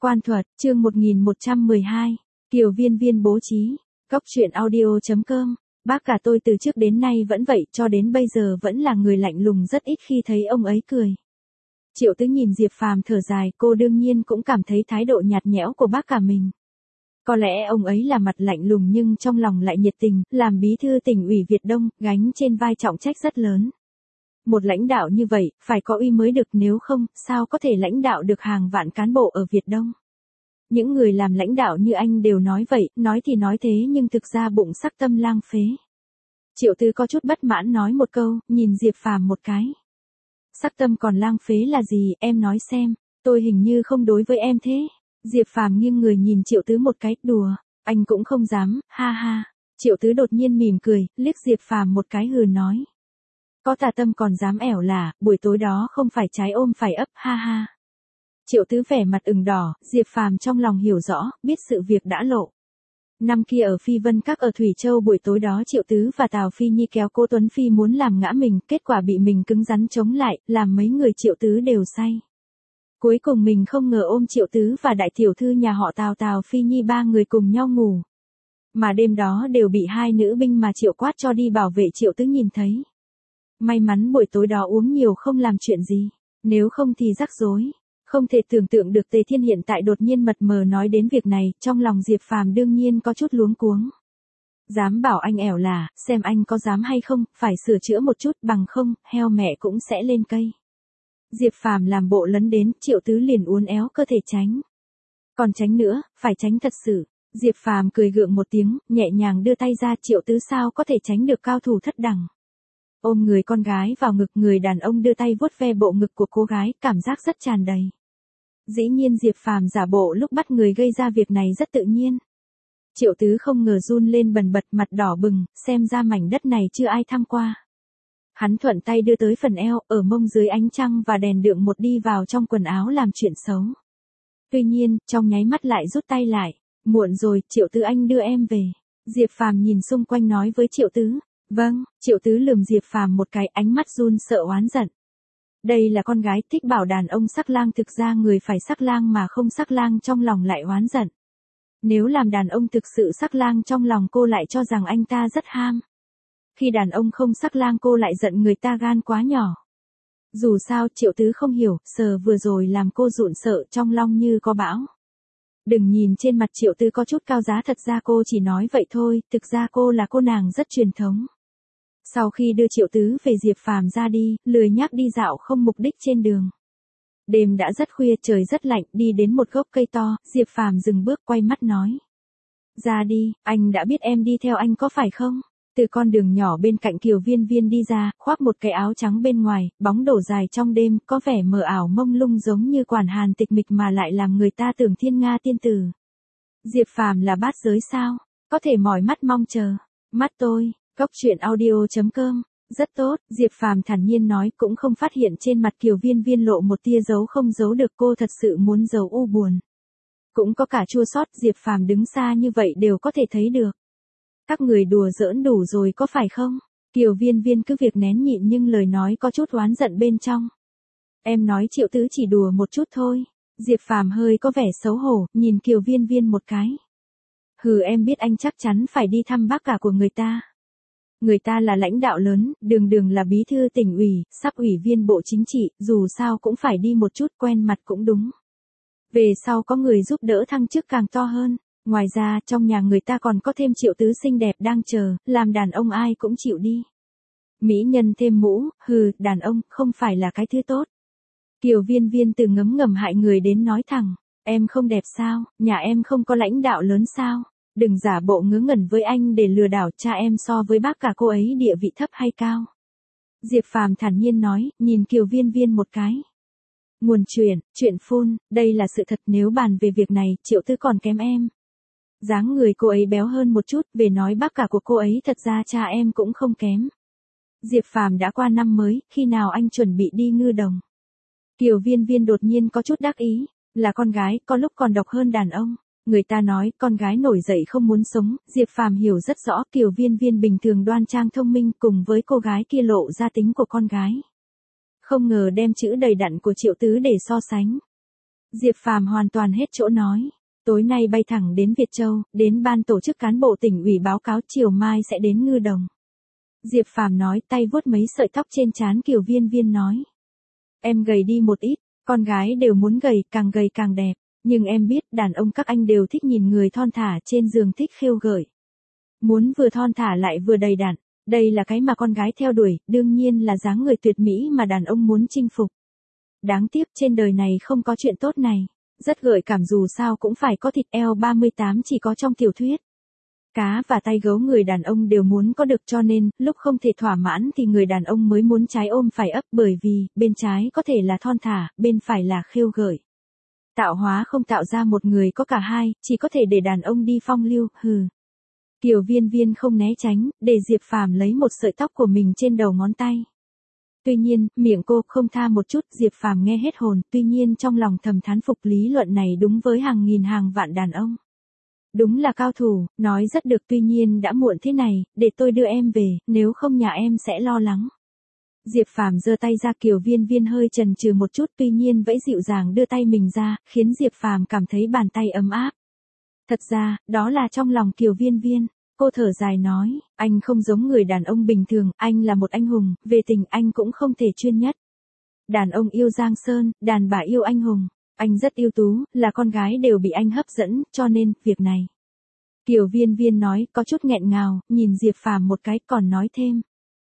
Quan thuật, chương 1112, Kiều Viên Viên bố trí, Cóc truyện audio.com. Bác cả tôi từ trước đến nay vẫn vậy, cho đến bây giờ vẫn là người lạnh lùng, rất ít khi thấy ông ấy cười. Triệu Tứ nhìn Diệp Phàm thở dài, cô đương nhiên cũng cảm thấy thái độ nhạt nhẽo của bác cả mình. Có lẽ ông ấy là mặt lạnh lùng nhưng trong lòng lại nhiệt tình, làm bí thư tỉnh ủy Việt Đông, gánh trên vai trọng trách rất lớn. Một lãnh đạo như vậy, phải có uy mới được, nếu không, sao có thể lãnh đạo được hàng vạn cán bộ ở Việt Đông. Những người làm lãnh đạo như anh đều nói vậy, nói thì nói thế nhưng thực ra bụng sắc tâm lang phế. Triệu Tứ có chút bất mãn nói một câu, nhìn Diệp Phàm một cái. Sắc tâm còn lang phế là gì, em nói xem, tôi hình như không đối với em thế. Diệp Phàm nghiêng người nhìn Triệu Tứ một cái, đùa, anh cũng không dám, ha ha. Triệu Tứ đột nhiên mỉm cười, liếc Diệp Phàm một cái hừ nói. Có tà tâm còn dám ẻo lả, buổi tối đó không phải trái ôm phải ấp, ha ha. Triệu Tứ vẻ mặt ửng đỏ, Diệp Phàm trong lòng hiểu rõ, biết sự việc đã lộ. Năm kia ở Phi Vân Các ở Thủy Châu, buổi tối đó Triệu Tứ và Tào Phi Nhi kéo cô Tuấn Phi muốn làm ngã mình, kết quả bị mình cứng rắn chống lại, làm mấy người Triệu Tứ đều say. Cuối cùng mình không ngờ ôm Triệu Tứ và đại tiểu thư nhà họ Tào Phi Nhi ba người cùng nhau ngủ. Mà đêm đó đều bị hai nữ binh mà Triệu Quát cho đi bảo vệ Triệu Tứ nhìn thấy. May mắn buổi tối đó uống nhiều không làm chuyện gì, nếu không thì rắc rối. Không thể tưởng tượng được Tề Thiên hiện tại đột nhiên mập mờ nói đến việc này, trong lòng Diệp Phàm đương nhiên có chút luống cuống. Dám bảo anh ẻo lả, xem anh có dám hay không, phải sửa chữa một chút, bằng không, heo mẹ cũng sẽ lên cây. Diệp Phàm làm bộ lấn đến, Triệu Tứ liền uốn éo cơ thể tránh. Còn tránh nữa, phải tránh thật sự. Diệp Phàm cười gượng một tiếng, nhẹ nhàng đưa tay ra, Triệu Tứ sao có thể tránh được cao thủ thất đẳng. Ôm người con gái vào ngực, người đàn ông đưa tay vuốt ve bộ ngực của cô gái, cảm giác rất tràn đầy. Dĩ nhiên Diệp Phàm giả bộ lúc bắt người gây ra việc này rất tự nhiên. Triệu Tứ không ngờ run lên bần bật, mặt đỏ bừng, xem ra mảnh đất này chưa ai tham qua. Hắn thuận tay đưa tới phần eo, ở mông dưới ánh trăng và đèn đường một đi vào trong quần áo làm chuyện xấu. Tuy nhiên, trong nháy mắt lại rút tay lại. Muộn rồi, Triệu Tứ anh đưa em về. Diệp Phàm nhìn xung quanh nói với Triệu Tứ. Vâng, Triệu Tứ lườm Diệp Phàm một cái, ánh mắt run sợ oán giận. Đây là con gái thích bảo đàn ông sắc lang, thực ra người phải sắc lang mà không sắc lang trong lòng lại oán giận. Nếu làm đàn ông thực sự sắc lang trong lòng cô lại cho rằng anh ta rất ham. Khi đàn ông không sắc lang cô lại giận người ta gan quá nhỏ. Dù sao Triệu Tứ không hiểu, sờ vừa rồi làm cô rụn sợ trong lòng như có bão. Đừng nhìn trên mặt Triệu Tứ có chút cao giá, thật ra cô chỉ nói vậy thôi, thực ra cô là cô nàng rất truyền thống. Sau khi đưa Triệu Tứ về, Diệp Phàm ra đi, lười nhác đi dạo không mục đích trên đường. Đêm đã rất khuya, trời rất lạnh, đi đến một gốc cây to, Diệp Phàm dừng bước quay mắt nói. Ra đi, anh đã biết em đi theo anh có phải không? Từ con đường nhỏ bên cạnh Kiều Viên Viên đi ra, khoác một cái áo trắng bên ngoài, bóng đổ dài trong đêm, có vẻ mờ ảo mông lung giống như quản hàn tịch mịch mà lại làm người ta tưởng thiên nga tiên tử. Diệp Phàm là bát giới sao? Có thể mỏi mắt mong chờ. Mắt tôi. Cóc truyện audio.com. Rất tốt, Diệp Phàm thản nhiên nói, cũng không phát hiện trên mặt Kiều Viên Viên lộ một tia dấu không giấu được, cô thật sự muốn giấu u buồn. Cũng có cả chua xót, Diệp Phàm đứng xa như vậy đều có thể thấy được. Các người đùa giỡn đủ rồi có phải không? Kiều Viên Viên cứ việc nén nhịn nhưng lời nói có chút oán giận bên trong. Em nói Triệu Tứ chỉ đùa một chút thôi. Diệp Phàm hơi có vẻ xấu hổ, nhìn Kiều Viên Viên một cái. Hừ, em biết anh chắc chắn phải đi thăm bác cả của người ta. Người ta là lãnh đạo lớn, đường là bí thư tỉnh ủy, sắp ủy viên bộ chính trị, dù sao cũng phải đi một chút, quen mặt cũng đúng. Về sau có người giúp đỡ thăng chức càng to hơn. Ngoài ra, trong nhà người ta còn có thêm Triệu Tứ xinh đẹp đang chờ, làm đàn ông ai cũng chịu đi. Mỹ nhân thêm mũ, hừ, đàn ông không phải là cái thứ tốt. Kiều Viên Viên từ ngấm ngầm hại người đến nói thẳng, em không đẹp sao, nhà em không có lãnh đạo lớn sao? Đừng giả bộ ngớ ngẩn với anh để lừa đảo, cha em so với bác cả cô ấy địa vị thấp hay cao? Diệp Phàm thản nhiên nói, nhìn Kiều Viên Viên một cái. Nguồn chuyện phun, đây là sự thật, nếu bàn về việc này, Triệu Tứ còn kém em. Dáng người cô ấy béo hơn một chút, về nói bác cả của cô ấy thật ra cha em cũng không kém. Diệp Phàm đã qua năm mới, khi nào anh chuẩn bị đi ngư đồng? Kiều Viên Viên đột nhiên có chút đắc ý, là con gái, có lúc còn độc hơn đàn ông. Người ta nói, con gái nổi dậy không muốn sống, Diệp Phàm hiểu rất rõ, Kiều Viên Viên bình thường đoan trang thông minh, cùng với cô gái kia lộ ra tính của con gái. Không ngờ đem chữ đầy đặn của Triệu Tứ để so sánh. Diệp Phàm hoàn toàn hết chỗ nói. Tối nay bay thẳng đến Việt Châu, đến ban tổ chức cán bộ tỉnh ủy báo cáo chiều mai sẽ đến Ngư Đồng. Diệp Phàm nói, tay vuốt mấy sợi tóc trên trán Kiều Viên Viên nói. Em gầy đi một ít, con gái đều muốn gầy càng đẹp. Nhưng em biết đàn ông các anh đều thích nhìn người thon thả trên giường, thích khêu gợi. Muốn vừa thon thả lại vừa đầy đặn, đây là cái mà con gái theo đuổi, đương nhiên là dáng người tuyệt mỹ mà đàn ông muốn chinh phục. Đáng tiếc trên đời này không có chuyện tốt này, rất gợi cảm dù sao cũng phải có thịt eo 38 chỉ có trong tiểu thuyết. Cá và tay gấu người đàn ông đều muốn có được, cho nên, lúc không thể thỏa mãn thì người đàn ông mới muốn trái ôm phải ấp, bởi vì, bên trái có thể là thon thả, bên phải là khêu gợi. Tạo hóa không tạo ra một người có cả hai, chỉ có thể để đàn ông đi phong lưu, hừ. Kiều Viên Viên không né tránh, để Diệp Phàm lấy một sợi tóc của mình trên đầu ngón tay. Tuy nhiên, miệng cô không tha một chút, Diệp Phàm nghe hết hồn, tuy nhiên trong lòng thầm thán phục lý luận này đúng với hàng nghìn hàng vạn đàn ông. Đúng là cao thủ, nói rất được, tuy nhiên đã muộn thế này, để tôi đưa em về, nếu không nhà em sẽ lo lắng. Diệp Phàm giơ tay ra, Kiều Viên Viên hơi chần chừ một chút, tuy nhiên vẫy dịu dàng đưa tay mình ra, khiến Diệp Phàm cảm thấy bàn tay ấm áp. Thật ra, đó là trong lòng Kiều Viên Viên. Cô thở dài nói, anh không giống người đàn ông bình thường, anh là một anh hùng, về tình anh cũng không thể chuyên nhất. Đàn ông yêu Giang Sơn, đàn bà yêu anh hùng. Anh rất ưu tú, là con gái đều bị anh hấp dẫn, cho nên, việc này. Kiều Viên Viên nói, có chút nghẹn ngào, nhìn Diệp Phàm một cái, còn nói thêm.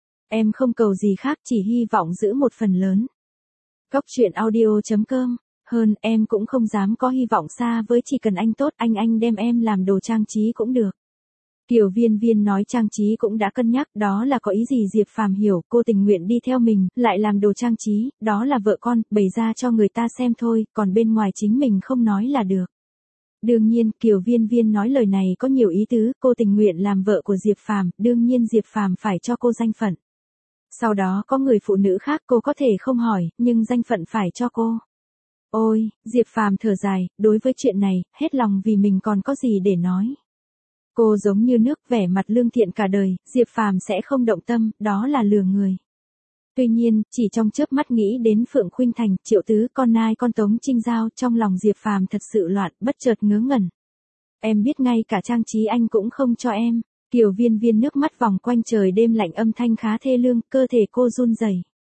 Em không cầu gì khác, chỉ hy vọng giữ một phần lớn. Góc truyện audio.com. Hơn, em cũng không dám có hy vọng xa với, chỉ cần anh tốt, anh đem em làm đồ trang trí cũng được. Kiều Viên Viên nói trang trí cũng đã cân nhắc, đó là có ý gì Diệp Phàm hiểu, cô tình nguyện đi theo mình, lại làm đồ trang trí, đó là vợ con, bày ra cho người ta xem thôi, còn bên ngoài chính mình không nói là được. Đương nhiên, Kiều Viên Viên nói lời này có nhiều ý tứ, cô tình nguyện làm vợ của Diệp Phàm, đương nhiên Diệp Phàm phải cho cô danh phận. Sau đó có người phụ nữ khác cô có thể không hỏi, nhưng danh phận phải cho cô. Ôi, Diệp Phàm thở dài, đối với chuyện này, hết lòng vì mình còn có gì để nói. Cô giống như nước, vẻ mặt lương thiện cả đời, Diệp Phàm sẽ không động tâm, đó là lừa người. Tuy nhiên, chỉ trong chớp mắt nghĩ đến Phượng Khuynh Thành, Triệu Tứ, con Nai con Tống Trinh Giao, trong lòng Diệp Phàm thật sự loạn, bất chợt ngớ ngẩn. Em biết ngay cả trang trí anh cũng không cho em. Kiều Viên Viên nước mắt vòng quanh trời đêm lạnh, âm thanh khá thê lương, cơ thể cô run rẩy.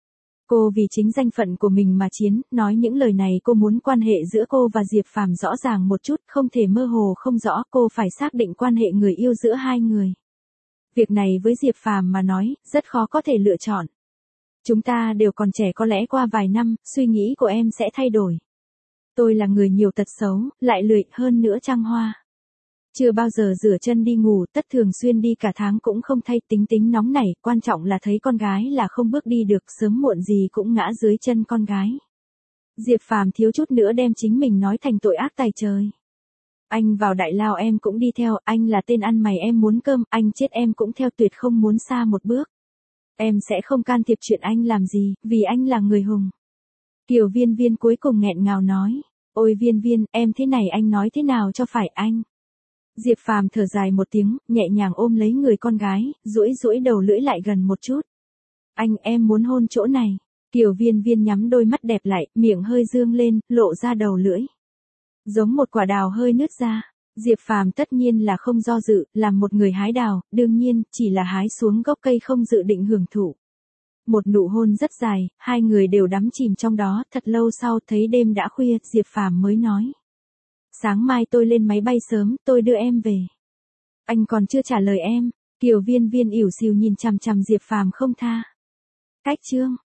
Cô vì chính danh phận của mình mà chiến, nói những lời này cô muốn quan hệ giữa cô và Diệp Phàm rõ ràng một chút, không thể mơ hồ không rõ, cô phải xác định quan hệ người yêu giữa hai người. Việc này với Diệp Phàm mà nói, rất khó có thể lựa chọn. Chúng ta đều còn trẻ, có lẽ qua vài năm, suy nghĩ của em sẽ thay đổi. Tôi là người nhiều tật xấu, lại lười, hơn nữa trăng hoa. Chưa bao giờ rửa chân đi ngủ, tất thường xuyên đi cả tháng cũng không thay, tính nóng nảy, quan trọng là thấy con gái là không bước đi được, sớm muộn gì cũng ngã dưới chân con gái. Diệp Phàm thiếu chút nữa đem chính mình nói thành tội ác tày trời. Anh vào đại lao em cũng đi theo, anh là tên ăn mày em muốn cơm, anh chết em cũng theo, tuyệt không muốn xa một bước. Em sẽ không can thiệp chuyện anh làm gì, vì anh là người hùng. Kiều Viên Viên cuối cùng nghẹn ngào nói, ôi Viên Viên, em thế này anh nói thế nào cho phải anh. Diệp Phàm thở dài một tiếng, nhẹ nhàng ôm lấy người con gái, duỗi đầu lưỡi lại gần một chút. Anh, em muốn hôn chỗ này. Kiều Viên Viên nhắm đôi mắt đẹp lại, miệng hơi dương lên, lộ ra đầu lưỡi. Giống một quả đào hơi nứt ra. Diệp Phàm tất nhiên là không do dự, làm một người hái đào, đương nhiên, chỉ là hái xuống gốc cây không dự định hưởng thụ. Một nụ hôn rất dài, hai người đều đắm chìm trong đó, thật lâu sau thấy đêm đã khuya, Diệp Phàm mới nói. Sáng mai tôi lên máy bay sớm, tôi đưa em về. Anh còn chưa trả lời em. Kiều Viên Viên ỉu xìu nhìn chằm chằm Diệp Phàm không tha. Cách chương